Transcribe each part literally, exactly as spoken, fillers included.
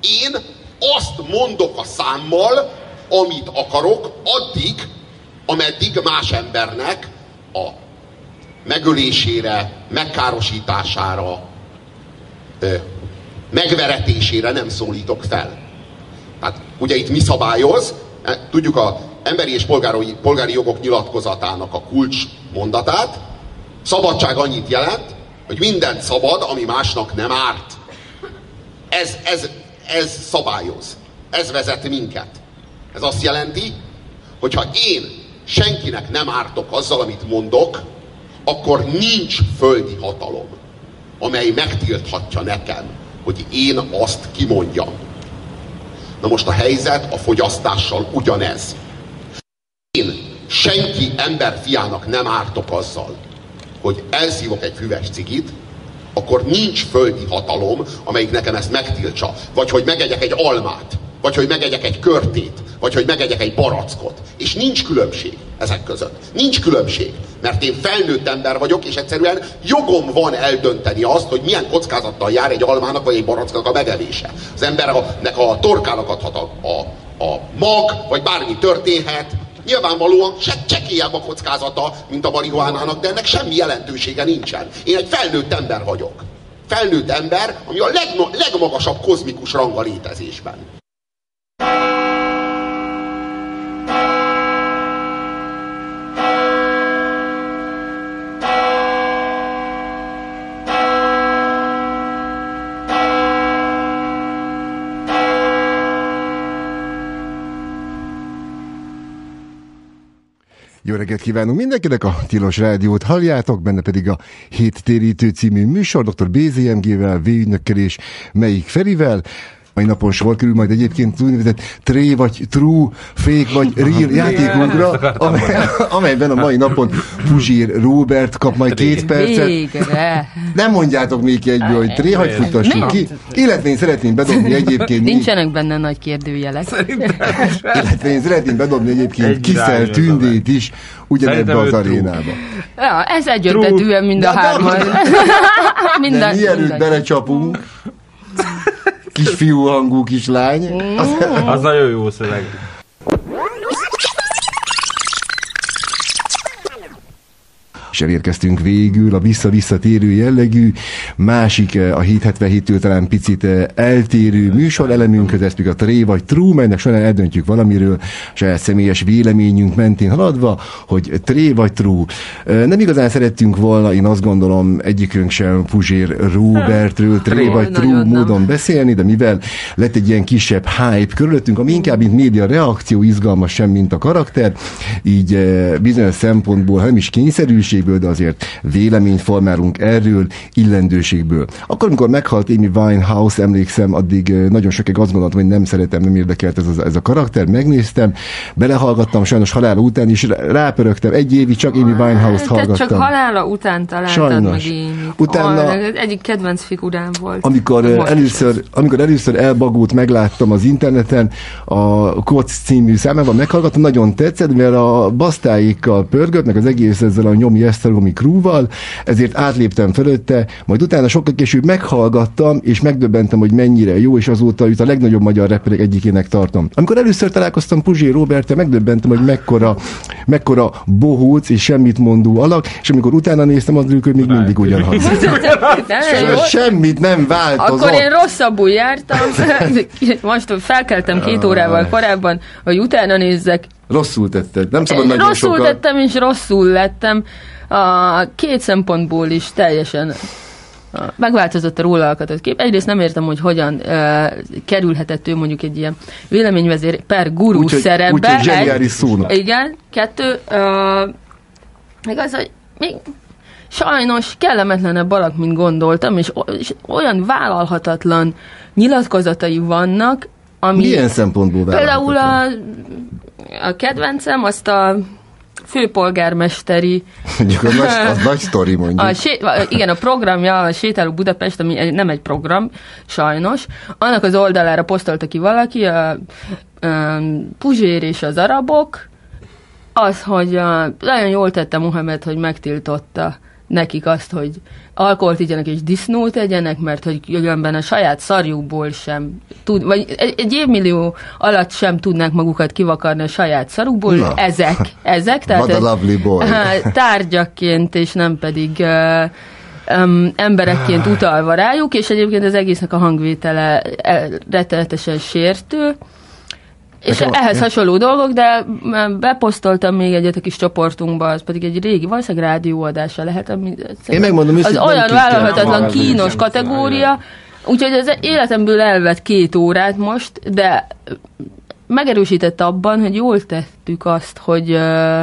Én azt mondok a számmal, amit akarok, addig, ameddig más embernek a megölésére, megkárosítására, megveretésére nem szólítok fel. Hát ugye itt mi szabályoz? Tudjuk az emberi és polgári, polgári jogok nyilatkozatának a kulcs mondatát. Szabadság annyit jelent, hogy mindent szabad, ami másnak nem árt. Ez, ez, ez szabályoz. Ez vezet minket. Ez azt jelenti, hogyha én senkinek nem ártok azzal, amit mondok, akkor nincs földi hatalom, amely megtilthatja nekem, hogy én azt kimondjam. Na most a helyzet a fogyasztással ugyanez. Én senki emberfiának nem ártok azzal, hogy elszívok egy füves cigit, akkor nincs földi hatalom, amelyik nekem ezt megtiltsa. Vagy hogy megegyek egy almát, vagy hogy megegyek egy körtét, vagy hogy megegyek egy barackot. És nincs különbség ezek között. Nincs különbség, mert én felnőtt ember vagyok, és egyszerűen jogom van eldönteni azt, hogy milyen kockázattal jár egy almának, vagy egy baracknak a megevése. Az embernek a torkának adhat a, a, a mag, vagy bármi történhet. Nyilvánvalóan se csekélyebb a kockázata, mint a marihuánának, de ennek semmi jelentősége nincsen. Én egy felnőtt ember vagyok. Felnőtt ember, ami a legno- legmagasabb kozmikus rang a létezésben. Jó reggelt kívánunk mindenkinek, a Tilos Rádiót halljátok, benne pedig a Héttérítő című műsor, dr. bé zé em gével, V-ügynökkel és Melyik Ferivel. Mai napon sor kerül majd egyébként úgynevezett Tré vagy True, Fake vagy Real játékunkra, amely, amelyben a mai napon Puzsér Róbert kap majd két percet. Végre. Nem mondjátok még egyből, hogy Tré, hagy futtassuk ki. Illetve én szeretném bedobni egyébként... Nincsenek benne nagy kérdőjelek. Illetve én szeretném bedobni egyébként Kiszel Tündét is ugyanebbe az arénába. Ja, ez egyöntetűen mind a hárman. De mielőtt belecsapunk... Kisfiú hangú kislány. Az, az nagyon jó szöveg. És elérkeztünk végül a vissza-visszatérő jellegű, másik a hétszázhetvenhéttől talán picit eltérő műsorelemünkhöz, ez pedig a Tré vagy True, melynek során eldöntjük valamiről, saját személyes véleményünk mentén haladva, hogy Tré vagy True. Nem igazán szerettünk volna, én azt gondolom, egyikünk sem Puzsér Róbertről Tré vagy True módon beszélni, de mivel lett egy ilyen kisebb hype körülöttünk, ami inkább mint média reakció izgalmas sem, mint a karakter, így bizonyos szempontból, ha nem is kényszerűség, de azért véleményt formálunk erről, illendőségből. Akkor, amikor meghalt Amy Winehouse, emlékszem, addig nagyon sokáig azt gondoltam, hogy nem szeretem, nem érdekelt ez a, ez a karakter, megnéztem, belehallgattam, sajnos halála után is rápörögtem, egy évig csak Amy Winehouse-t hallgattam. Csak halála után találtad sajnos. meg Amy-t. Utána, oh, egyik kedvenc figurám volt. Amikor először, amikor először Elbagót megláttam az interneten, a Koc című számában meghallgattam, nagyon tetszett, mert a basztáikkal pörgött, meg az egész ezzel a nyomi Esztergomi Krúval, ezért átléptem fölötte, majd utána sokkal később meghallgattam, és megdöbbentem, hogy mennyire jó, és azóta őt a legnagyobb magyar rapperek egyikének tartom. Amikor először találkoztam Puzsér Róberttel, megdöbbentem, hogy mekkora, mekkora bohóc és semmit mondó alak, és amikor utána néztem, az hogy még mindig ugyanaz. Semmit nem változott. Akkor én rosszabbul jártam, most felkeltem két órával korábban, hogy utána nézzek. Rosszul tetted, nem szabad nagyon rosszul sokat. tettem, és rosszul lettem. A két szempontból is teljesen megváltozott a róla alkotott kép. Egyrészt nem értem, hogy hogyan uh, kerülhetett ő mondjuk egy ilyen véleményvezér per gurú úgy, szerepbe. Úgyhogy zseniális szónak. Igen. Kettő, uh, meg az, hogy még sajnos kellemetlenebb alak, mint gondoltam, és, és olyan vállalhatatlan nyilatkozatai vannak, ami... Milyen szempontból vállalhatatlan? Például a, a kedvencem azt a főpolgármesteri... Mondjuk az nagy, az nagy sztori, mondjuk. A sé, igen, a programja, a Sétáló Budapest, ami nem egy program, sajnos. Annak az oldalára posztolta ki valaki, a, a Puzsér és az arabok, az, hogy a, nagyon jól tette Mohamed, hogy megtiltotta nekik azt, hogy alkoholt igyanak és disznót egyenek, mert hogy különben a saját szarjukból sem tud, vagy egy, egy évmillió alatt sem tudnák magukat kivakarni a saját szarukból. Na. Ezek, ezek, tehát What a lovely boy. tárgyakként, és nem pedig uh, um, emberekként utalva rájuk, és egyébként az egésznek a hangvétele rettenetesen sértő. És Nekem, ehhez hasonló dolgok, de beposztoltam még egyet a kis csoportunkba, az pedig egy régi, valószínűleg rádióadása lehet. Ami, Én megmondom, az olyan vállalhatatlan kínos kategória, úgyhogy az életemből elvett két órát most, de megerősített abban, hogy jól tettük azt, hogy uh,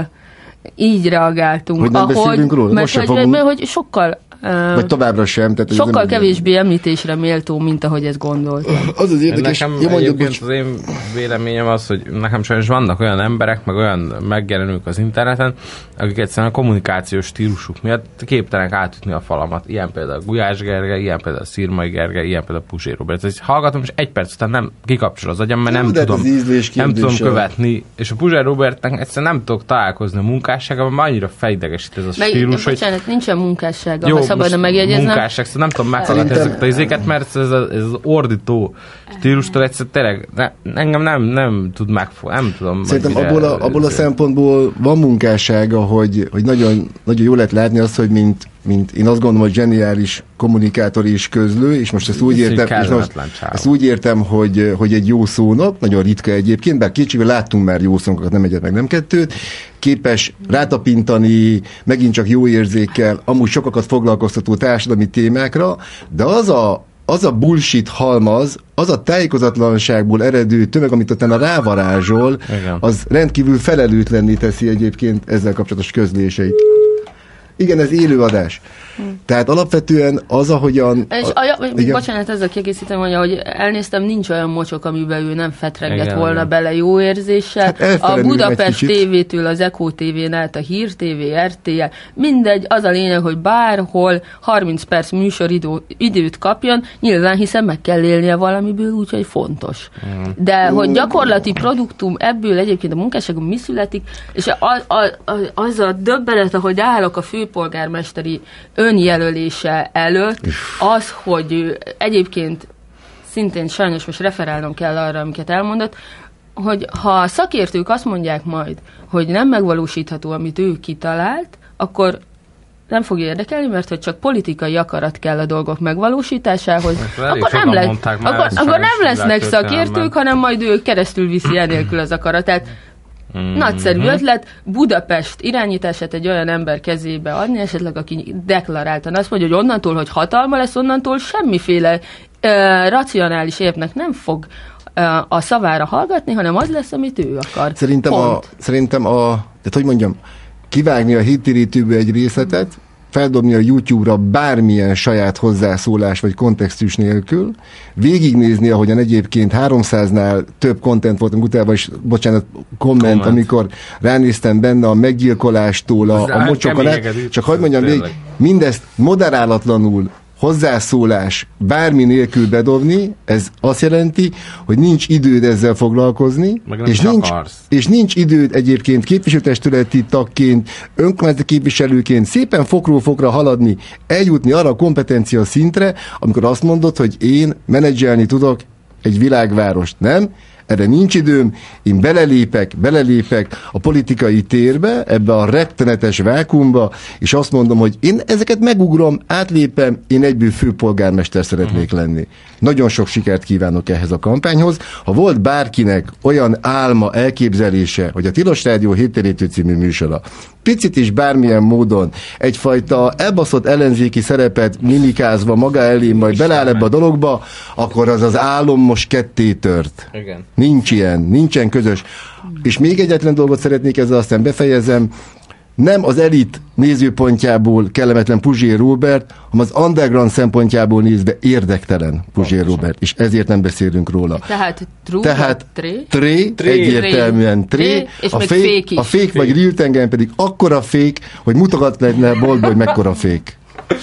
így reagáltunk. Hogy nem ahogy, beszélünk róla? Mert hogy, fogunk... mert hogy sokkal Uh, vagy továbbra sem. Tehát sokkal kevésbé említésre méltó, mint ahogy ezt gondoltam. Az az érdekes. Nekem ja, egyébként az én véleményem az, hogy nekem sajnos vannak olyan emberek, meg olyan megjelenők az interneten, akik egyszerűen a kommunikációs stílusuk miatt képtelenek átütni a falamat. Ilyen például Gulyás Gergely, ilyen például Szirmai Gergely, ilyen például Puzsér Róbert. Ezt hallgatom, és egy perc után nem kikapcsol az agyam, mert nem, tudom, nem tudom követni. És a Puzsér Róbertnek egyszerűen nem tudok találkozni a munkásságában, mert annyira fejdegesít ez a meg, stílus. Bocsánat, hogy... nincsen munkássága. Jó, szabadna megjegyeznem. Munkásság, szóval nem tudom megtalálni ezeket a izéket, mert ez az, ez az ordító stílustól egyszerűen tényleg ne, engem nem, nem tud megfogni, nem tudom. Szerintem abból a, abból a szempontból van munkássága, hogy, hogy nagyon, nagyon jól lehet látni azt, hogy mint, mint én azt gondolom, hogy zseniális kommunikátor és közlő, és most ezt úgy értem, és most ezt úgy értem, hogy, hogy egy jó szónok, nagyon ritka egyébként, bár kétségben láttunk már jó szónokat, nem egyet, meg nem kettőt, képes rátapintani, megint csak jó érzékkel, amúgy sokakat foglalkoztató társadalmi témákra, de az a, az a bullshit halmaz, az a tájékozatlanságból eredő tömeg, amit utána rávarázsol, igen, az rendkívül felelőtlenné teszi egyébként ezzel kapcsolatos közléseit. Igen, ez élőadás. Hm. Tehát alapvetően az, ahogyan... És a, a, bocsánat, ezzel kiegészítem, hogy ahogy elnéztem, nincs olyan mocsok, amiben ő nem fetregett igen, volna igen. bele jó érzéssel. Hát a Budapest té vétől az Eko té vén át a Hír té vé, er té el, mindegy, az a lényeg, hogy bárhol harminc perc műsoridő időt kapjon, nyilván hiszen meg kell élnie valamiből, úgyhogy fontos. Mm. De mm. hogy gyakorlati produktum ebből egyébként a munkásságon mi születik, és a, a, a, az a döbbenet, ahogy állok a főpolgármesteri önjelölése előtt, az, hogy egyébként szintén sajnos most referálnom kell arra, amiket elmondott, hogy ha a szakértők azt mondják majd, hogy nem megvalósítható, amit ő kitalált, akkor nem fog érdekelni, mert hogy csak politikai akarat kell a dolgok megvalósításához, akkor nem, le, akkor, akkor nem lesznek szakértők, hanem majd ő keresztül viszi enélkül az akaratát. Mm-hmm. Nagyszerű ötlet, Budapest irányítását egy olyan ember kezébe adni, esetleg aki deklaráltan azt mondja, hogy onnantól, hogy hatalma lesz, onnantól semmiféle uh, racionális érvnek nem fog uh, a szavára hallgatni, hanem az lesz, amit ő akar. Szerintem Pont. a, szerintem a, tehát hogy mondjam, kivágni a hittérítőből egy részletet, feldobni a YouTube-ra bármilyen saját hozzászólás vagy kontextus nélkül, végignézni, ahogyan egyébként háromszáznál több content volt, utána is, bocsánat, komment, Comment. amikor ránéztem benne a meggyilkolástól, a, a mocsokon át, csak hogy mondjam végig, mindezt moderálatlanul hozzászólás bármi nélkül bedobni, ez azt jelenti, hogy nincs időd ezzel foglalkozni, és nincs, és nincs időd egyébként képviselőtestületi tagként, önkormányzati képviselőként szépen fokról fokra haladni, eljutni arra a kompetencia szintre, amikor azt mondod, hogy én menedzselni tudok egy világvárost, nem? Erre nincs időm, én belelépek, belelépek a politikai térbe, ebbe a rettenetes vákuumba, és azt mondom, hogy én ezeket megugrom, átlépem, én egyből főpolgármester szeretnék lenni. Nagyon sok sikert kívánok ehhez a kampányhoz. Ha volt bárkinek olyan álma, elképzelése, hogy a Tilos Rádió Héttérítő című műsora picit is bármilyen módon egyfajta elbaszott ellenzéki szerepet mimikázva maga elé majd beleáll ebbe a dologba, akkor az az álom most ketté tört. Igen. Nincs ilyen, nincsen közös. És még egyetlen dolgot szeretnék ezzel, aztán befejezem. Nem az elit nézőpontjából kellemetlen Puzsér Róbert, hanem az underground szempontjából nézve érdektelen Puzsér Róbert, és ezért nem beszélünk róla. Tehát true, Tehát tré, tré, tré egyértelműen tré, tré és a még fék, fék is. A fék vagy real tengen pedig akkora fék, hogy mutogat lenne boltba, hogy mekkora fék.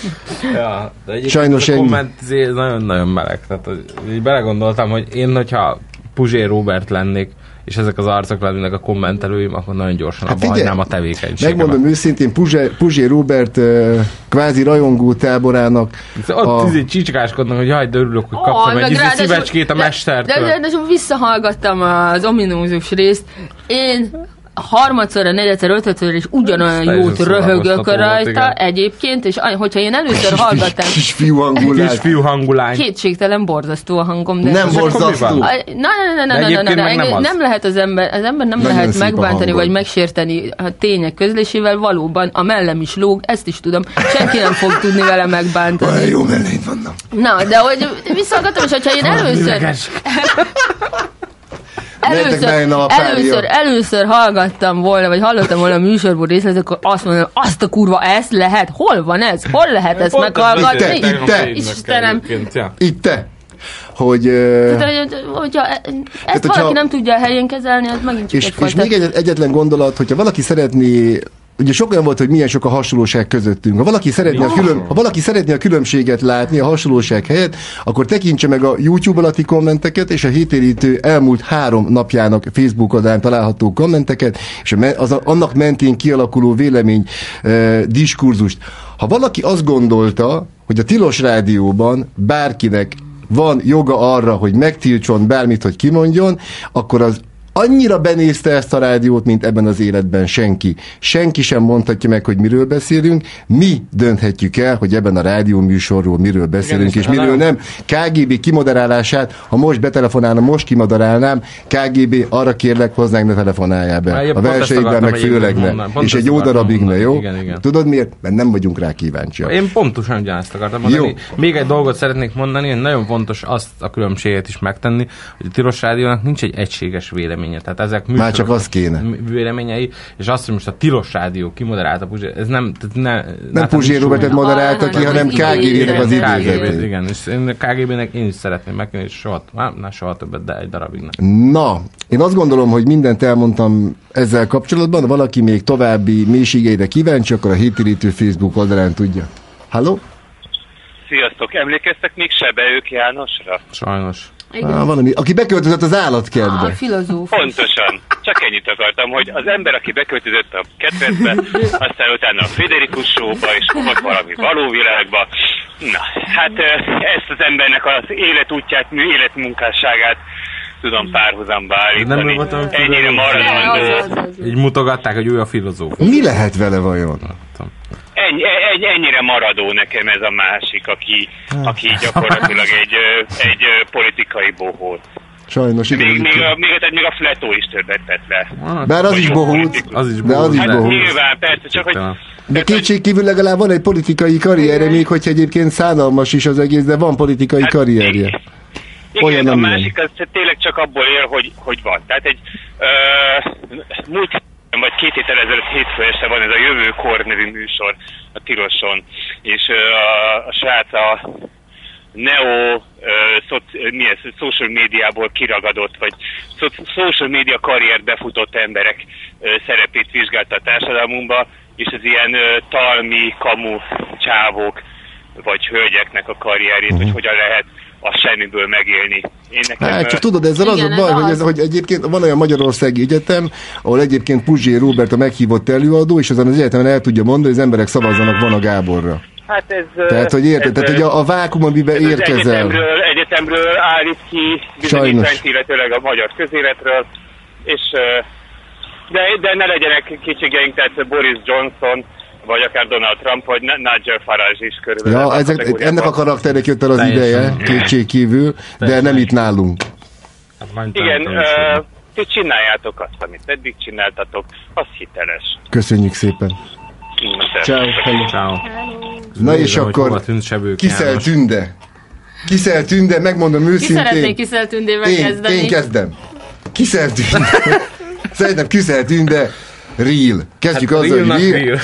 Ja, de sajnos a komment nagyon-nagyon meleg. Tehát így belegondoltam, hogy én, hogyha Puzsér Róbert lennék, és ezek az arcok lennének a kommentelőim, akkor nagyon gyorsan hát abba hagynám a tevékenységemet. Megmondom őszintén, Puzsé, Puzsé Robert uh, kvázi rajongó táborának. Ott a... izé csicskáskodnak, hogy jaj, de örülök, hogy kaptam oh, egy izé szívecskét a mestertől. De, de, de, de visszahallgattam az ominózus részt. Én harmadszorra, negyedszer, ötödször is ugyanolyan jót röhögök rajta volt, egyébként, és hogyha én először hallgattam... Kisfiú hangulány. Kisfiú hangulány. Kétségtelen borzasztó a hangom. De nem borzasztó. Na, na, na, na, na, na, na, nem, nem lehet az ember, az ember nem nagyon lehet megbántani, vagy megsérteni a tények közlésével, valóban a mellem is lóg, ezt is tudom, senki nem fog tudni vele megbántani. Olyan jó melleid vannak. Na, de hogy visszahallgattam, és hogyha én először... Először, először, először hallgattam volna, vagy hallottam volna a műsorból részlet, akkor azt mondom, azt a kurva, ezt lehet? Hol van ez? Hol lehet ezt meghallgatni? Itt te, itt te. Istenem. Itt te. Hogy... Tehát, hogyha ezt tehát, valaki hogyha, nem tudja a helyén kezelni, az megint csak és, és még egy, egyetlen gondolat, hogyha valaki szeretné... Ugye sok olyan volt, hogy milyen sok a hasonlóság közöttünk. Ha valaki szeretné a, külön, ha valaki szeretné a különbséget látni, a hasonlóság helyett, akkor tekintse meg a YouTube alatti kommenteket, és a Hétérítő elmúlt három napjának Facebook oldalán található kommenteket, és az, annak mentén kialakuló vélemény eh, diskurzust. Ha valaki azt gondolta, hogy a Tilos Rádióban bárkinek van joga arra, hogy megtiltson bármit, hogy kimondjon, akkor az annyira benézte ezt a rádiót, mint ebben az életben senki. Senki sem mondhatja meg, hogy miről beszélünk. Mi dönthetjük el, hogy ebben a rádió műsorról miről beszélünk, igen, és miről nem. ká gé bé kimoderálását, ha most betelefonálna, most kimoderálnám, ká gé bé, arra kérlek, hozzánk, ne telefonálják be. A versenyben meg főleg ne. És egy jó darabig ne, jó? Igen, igen. Tudod miért? Mert nem vagyunk rá kíváncsiak. Én pontosan ugyanezt akartam mondani. Még egy dolgot szeretnék mondani, hogy nagyon fontos azt a különbséget is megtenni, hogy a Tilos Rádiónak nincs egy egységes vélemény. Tehát ezek már csak az kéne. Véleményei, és azt, hogy most a Tilos Rádió kimoderálta Puzsé, ez nem... Ne, nem Puzsé Robertet moderálta ki, hanem ká gé bének az idézetét. Igen, és én ká gé bének én is szeretném megkenni, és soha, na, soha többet, de egy darabig nem. Na, én azt gondolom, hogy mindent elmondtam ezzel kapcsolatban, valaki még további mélységeire kíváncsi, akkor a Hétérítő Facebook oldalán tudja. Halló? Sziasztok, emlékeztek még Sebeők Jánosra? Sajnos. Ah, valami, aki beköltözött az állatkertbe. Ah, filozófus. Pontosan. Csak ennyit akartam, hogy az ember, aki beköltözött a kedvesbe, aztán utána a Friderikus Show-ba, és fogott valami való világba. Na, hát ezt az embernek az életútját, életmunkásságát tudom párhuzamba állítani. Ennyire maradandó. Így mutogatták, hogy ő a filozófus. Mi lehet vele vajon? Ennyi, ennyi, ennyire maradó nekem ez a másik, aki, aki gyakorlatilag egy, egy politikai bohóc. Sajnos, igen. Még, még, a, még, még a Fletó is többet tett le. Bár az is bohóc. Az is bohóc. Hát nyilván, persze, csak hogy... De kétségkívül legalább van egy politikai karrierje, még hogyha egyébként szánalmas is az egész, de van politikai hát, karrierje. Igen, igen, a másik az tényleg csak abból él, hogy, hogy van. Tehát egy uh, múlt vagy két héttel ezelőtt hétfő este van ez a Jövőkor nevű műsor a Tiloson, és uh, a, a srác a neo uh, szoci, mi ez, social médiából kiragadott, vagy szo- social média karriert befutott emberek uh, szerepét vizsgálta a társadalmunkba, és az ilyen uh, talmi, kamu csávók, vagy hölgyeknek a karrierjét, uh-huh. hogy hogyan lehet a semmiből megélni. Én nekem, hát, csak tudod, ezzel az a baj, hogy, ez, hogy egyébként van olyan Magyarországi Egyetem, ahol egyébként Puzsé Róbert a meghívott előadó, és azon az egyetemen el tudja mondani, hogy az emberek szavazzanak Van a Gáborra. Hát ez... Tehát, hogy érted, tehát, hogy a, a vákum, amiben érkezel... Egyetemről, egyetemről állít ki bizonyítványt, illetőleg a magyar közéletről, és de, de ne legyenek kétségeink, tehát Boris Johnson, vagy akár Donald Trump, vagy Nigel Farage is körülbelül. Ja, ezek, ennek a karakternek jött el az ideje, kétségkívül, de nem itt nálunk. Igen, uh, ti csináljátok azt, amit eddig csináltatok, az hiteles. Köszönjük szépen. Ciao. Ciao. Na és akkor Kiszel Tünde. Kiszel Tünde, megmondom őszintén. Ki szeretné Kiszel Tündével én, kezdeni? Én kezdem. Kiszel Tünde. Szerintem Kiszel Tünde. Real. Kezdjük hát azzal, hogy real.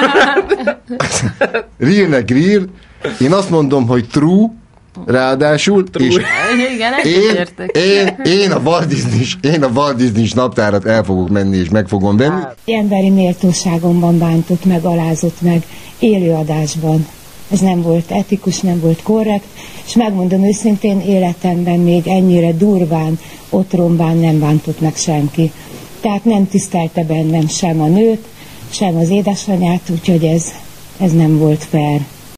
Realnek real. Én azt mondom, hogy true, ráadásul, true. És igen, én, én, én, a Walt Disney, én a Walt Disney naptárat el fogok menni, és meg fogom venni. Emberi méltóságomban bántott meg, alázott meg, élőadásban. ez nem volt etikus, nem volt korrekt, és megmondom őszintén, életemben még ennyire durván, otromban nem bántott meg senki. Tehát nem tisztelte bennem sem a nőt, sem az édesanyját, úgyhogy ez, ez nem volt fair.